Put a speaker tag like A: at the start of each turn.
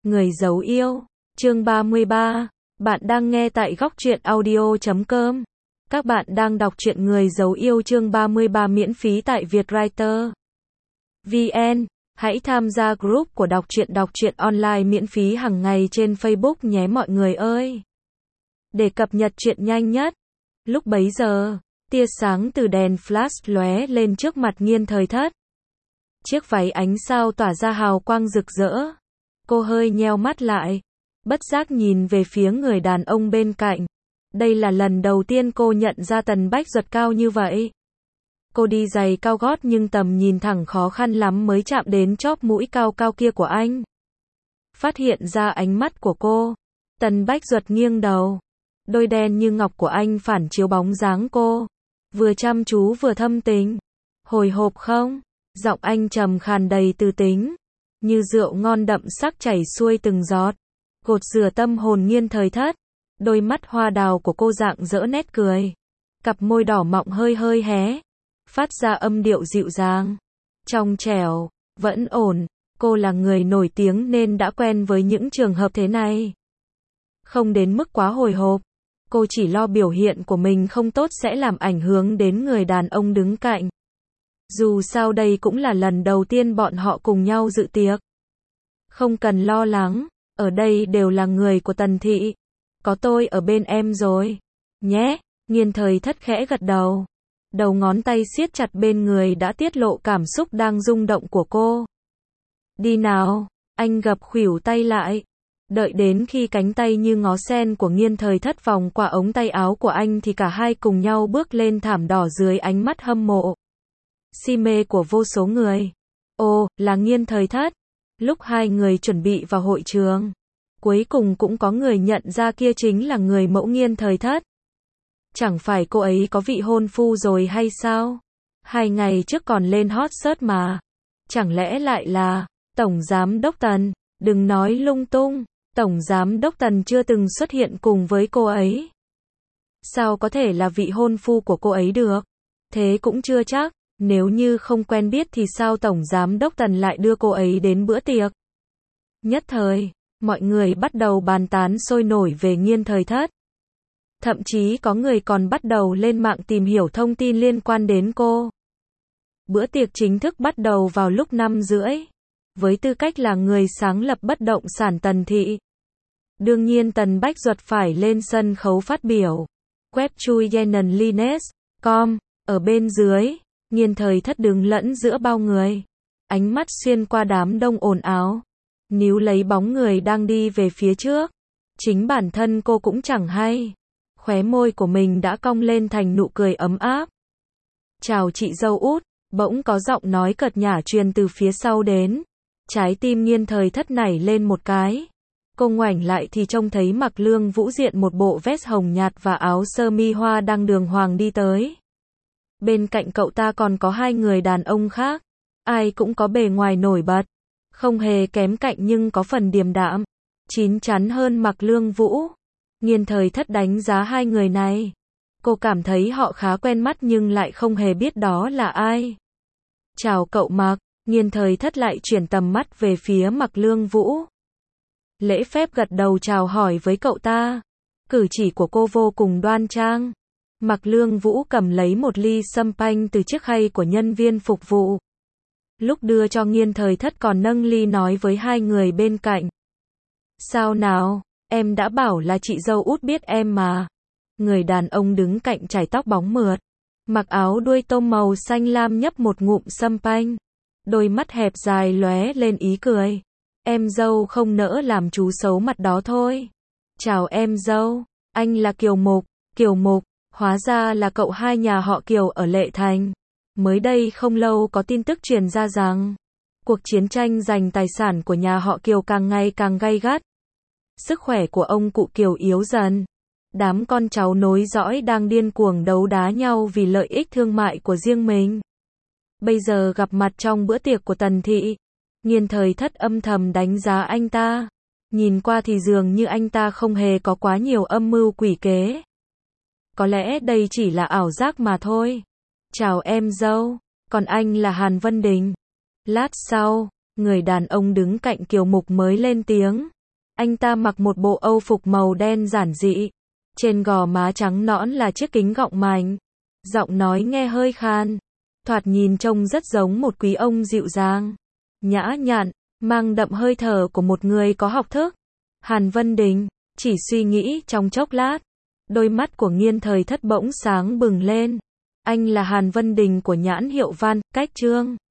A: Người giấu yêu, chương 33. Bạn đang nghe tại góc truyện audio.com. Các bạn đang đọc truyện Người giấu yêu chương 33 miễn phí tại Vietwriter VN. Hãy tham gia group của đọc truyện online miễn phí hàng ngày trên Facebook nhé mọi người ơi. Để cập nhật truyện nhanh nhất. Lúc bấy giờ, tia sáng từ đèn flash lóe lên trước mặt Nghiên Thời Thất. Chiếc váy ánh sao tỏa ra hào quang rực rỡ. Cô hơi nheo mắt lại, bất giác nhìn về phía người đàn ông bên cạnh. Đây là lần đầu tiên cô nhận ra Tần Bách Duật cao như vậy. Cô đi giày cao gót nhưng tầm nhìn thẳng khó khăn lắm mới chạm đến chóp mũi cao cao kia của anh. Phát hiện ra ánh mắt của cô, Tần Bách Duật nghiêng đầu. Đôi đen như ngọc của anh phản chiếu bóng dáng cô. Vừa chăm chú vừa thâm tình. Hồi hộp không? Giọng anh trầm khàn đầy tư tính. Như rượu ngon đậm sắc chảy xuôi từng giọt. Gột rửa tâm hồn Nghiên Thời Thất. Đôi mắt hoa đào của cô rạng rỡ nét cười. Cặp môi đỏ mọng hơi hơi hé. Phát ra âm điệu dịu dàng. Trong trẻo, vẫn ổn. Cô là người nổi tiếng nên đã quen với những trường hợp thế này. Không đến mức quá hồi hộp. Cô chỉ lo biểu hiện của mình không tốt sẽ làm ảnh hưởng đến người đàn ông đứng cạnh. Dù sao đây cũng là lần đầu tiên bọn họ cùng nhau dự tiệc. Không cần lo lắng, ở đây đều là người của Tần thị. Có tôi ở bên em rồi. Nhé, Nghiên Thời Thất khẽ gật đầu. Đầu ngón tay siết chặt bên người đã tiết lộ cảm xúc đang rung động của cô. Đi nào, anh gập khuỷu tay lại. Đợi đến khi cánh tay như ngó sen của Nghiên Thời Thất vòng qua ống tay áo của anh thì cả hai cùng nhau bước lên thảm đỏ dưới ánh mắt hâm mộ. Si mê của vô số người. Ồ, là Nghiên Thời Thất. Lúc hai người chuẩn bị vào hội trường, cuối cùng cũng có người nhận ra kia chính là người mẫu Nghiên Thời Thất. Chẳng phải cô ấy có vị hôn phu rồi hay sao? 2 ngày trước còn lên hot search mà. Chẳng lẽ lại là Tổng Giám Đốc Tần? Đừng nói lung tung. Tổng Giám Đốc Tần chưa từng xuất hiện cùng với cô ấy. Sao có thể là vị hôn phu của cô ấy được? Thế cũng chưa chắc. Nếu như không quen biết thì sao Tổng Giám Đốc Tần lại đưa cô ấy đến bữa tiệc? Nhất thời, mọi người bắt đầu bàn tán sôi nổi về Nghiên Thời Thất. Thậm chí có người còn bắt đầu lên mạng tìm hiểu thông tin liên quan đến cô. Bữa tiệc chính thức bắt đầu vào lúc 5:30. Với tư cách là người sáng lập bất động sản Tần thị, đương nhiên Tần Bách Duật phải lên sân khấu phát biểu. Web chui yenenlines.com. Ở bên dưới, Nghiên Thời Thất đứng lẫn giữa bao người. Ánh mắt xuyên qua đám đông ồn ào. Níu lấy bóng người đang đi về phía trước. Chính bản thân cô cũng chẳng hay. Khóe môi của mình đã cong lên thành nụ cười ấm áp. Chào chị dâu út. Bỗng có giọng nói cợt nhả truyền từ phía sau đến. Trái tim Nghiên Thời Thất nảy lên một cái. Cô ngoảnh lại thì trông thấy Mạc Lương Vũ diện một bộ vest hồng nhạt và áo sơ mi hoa đăng đường hoàng đi tới. Bên cạnh cậu ta còn có 2 người đàn ông khác. Ai cũng có bề ngoài nổi bật. Không hề kém cạnh nhưng có phần điềm đạm. Chín chắn hơn Mạc Lương Vũ. Nghiên Thời Thất đánh giá 2 người này. Cô cảm thấy họ khá quen mắt nhưng lại không hề biết đó là ai. Chào cậu Mạc. Nghiên Thời Thất lại chuyển tầm mắt về phía Mạc Lương Vũ. Lễ phép gật đầu chào hỏi với cậu ta. Cử chỉ của cô vô cùng đoan trang. Mạc Lương Vũ cầm lấy một ly champagne từ chiếc khay của nhân viên phục vụ. Lúc đưa cho Nghiên Thời Thất còn nâng ly nói với 2 người bên cạnh. Sao nào, em đã bảo là chị dâu út biết em mà. Người đàn ông đứng cạnh chải tóc bóng mượt. Mặc áo đuôi tôm màu xanh lam nhấp một ngụm champagne. Đôi mắt hẹp dài lóe lên ý cười. Em dâu không nỡ làm chú xấu mặt đó thôi. Chào em dâu, anh là Kiều Mục. Kiều Mục, hóa ra là cậu hai nhà họ Kiều ở Lệ Thành. Mới đây không lâu có tin tức truyền ra rằng cuộc chiến tranh giành tài sản của nhà họ Kiều càng ngày càng gay gắt. Sức khỏe của ông cụ Kiều yếu dần. Đám con cháu nối dõi đang điên cuồng đấu đá nhau vì lợi ích thương mại của riêng mình. Bây giờ gặp mặt trong bữa tiệc của Tần thị. Nghiên Thời Thất âm thầm đánh giá anh ta. Nhìn qua thì dường như anh ta không hề có quá nhiều âm mưu quỷ kế. Có lẽ đây chỉ là ảo giác mà thôi. Chào em dâu, còn anh là Hàn Vân Đình. Lát sau, người đàn ông đứng cạnh Kiều Mục mới lên tiếng. Anh ta mặc một bộ âu phục màu đen giản dị. Trên gò má trắng nõn là chiếc kính gọng mảnh. Giọng nói nghe hơi khan. Thoạt nhìn trông rất giống một quý ông dịu dàng, nhã nhặn, mang đậm hơi thở của một người có học thức. Hàn Vân Đình chỉ suy nghĩ trong chốc lát. Đôi mắt của Nghiên Thời Thất bỗng sáng bừng lên. Anh là Hàn Vân Đình của nhãn hiệu Van Cách Trương.